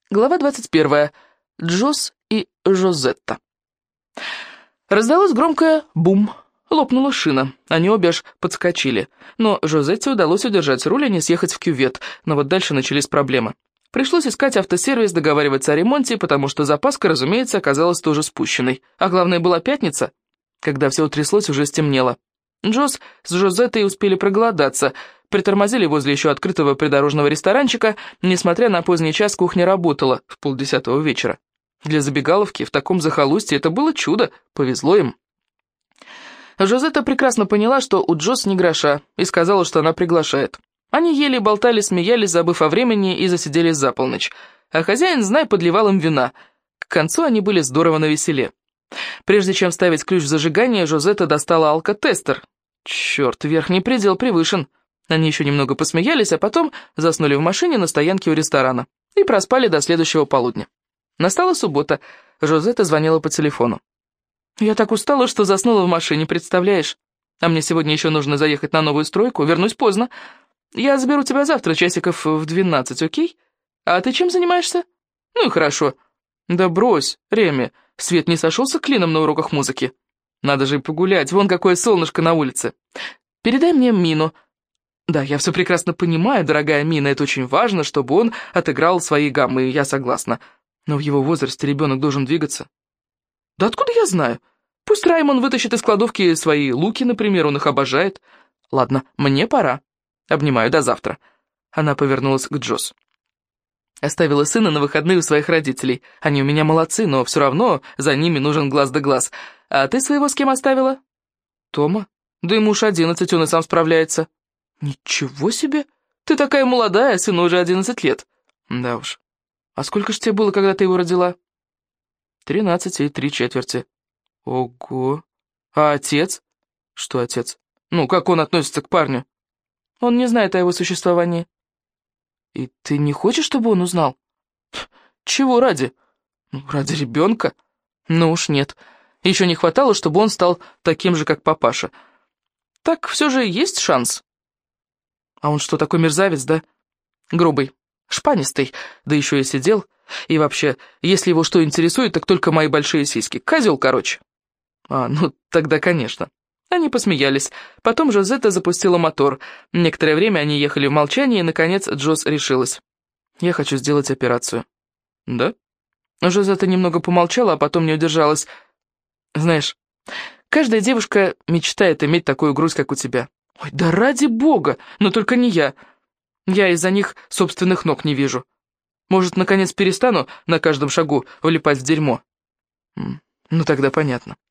Глава 21. Джосс и Жозетта. Раздалось громкое «бум». Лопнула шина. Они обе аж подскочили. Но Жозетте удалось удержать руль и не съехать в кювет. Но вот дальше начались проблемы. Пришлось искать автосервис, договариваться о ремонте, потому что запаска, разумеется, оказалась тоже спущенной. А главное, была пятница. Когда все утряслось, уже стемнело. Джосс с Жозеттой успели проголодаться. Притормозили возле еще открытого придорожного ресторанчика. Несмотря на поздний час, кухня работала в 9:30 вечера. Для забегаловки в таком захолустье это было чудо, повезло им. Жозетта прекрасно поняла, что у Джосс ни гроша, и сказала, что она приглашает. Они ели, болтали, смеялись, забыв о времени, и засиделись за полночь. А хозяин, знай, подливал им вина. К концу они были здорово навеселе. Прежде чем ставить ключ в зажигание, Жозетта достала алкотестер. Черт, верхний предел превышен. Они еще немного посмеялись, а потом заснули в машине на стоянке у ресторана и проспали до следующего полудня. Настала суббота. Жозетта звонила по телефону. «Я так устала, что заснула в машине, представляешь? А мне сегодня еще нужно заехать на новую стройку, вернусь поздно. Я заберу тебя завтра часиков в 12, окей? А ты чем занимаешься? Ну и хорошо. Да брось, Реми, свет не сошелся клином на уроках музыки. Надо же и погулять, вон какое солнышко на улице. Передай мне Мину». «Да, я все прекрасно понимаю, дорогая Мина, это очень важно, чтобы он отыграл свои гаммы, и я согласна. Но в его возрасте ребенок должен двигаться». «Да откуда я знаю? Пусть Раймон вытащит из кладовки свои луки, например, он их обожает. Ладно, мне пора. Обнимаю, до завтра». Она повернулась к Джосс. «Оставила сына на выходные у своих родителей. Они у меня молодцы, но все равно за ними нужен глаз да глаз. А ты своего с кем оставила?» «Тома? Да ему уж 11, он и сам справляется». «Ничего себе! Ты такая молодая, а сыну уже 11 лет. Да уж. А сколько ж тебе было, когда ты его родила?» 13 и 3/4. Ого. А отец? Что отец? Ну, как он относится к парню? Он не знает о его существовании. И ты не хочешь, чтобы он узнал? Чего ради? Ну, ради ребенка? Ну уж нет. Еще не хватало, чтобы он стал таким же, как папаша. Так все же есть шанс. А он что, такой мерзавец, да? Грубый, шпанистый, да еще и сидел. И вообще, если его что интересует, так только мои большие сиськи. Козел, короче. А, ну, тогда, конечно. Они посмеялись. Потом Жозетта запустила мотор. Некоторое время они ехали в молчании, и, наконец, Джосс решилась. «Я хочу сделать операцию». «Да?» Жозетта немного помолчала, а потом не удержалась. «Знаешь, каждая девушка мечтает иметь такую грудь, как у тебя». «Ой, да ради бога! Но только не я. Я из-за них собственных ног не вижу. Может, наконец перестану на каждом шагу влипать в дерьмо?» «Ну, тогда понятно».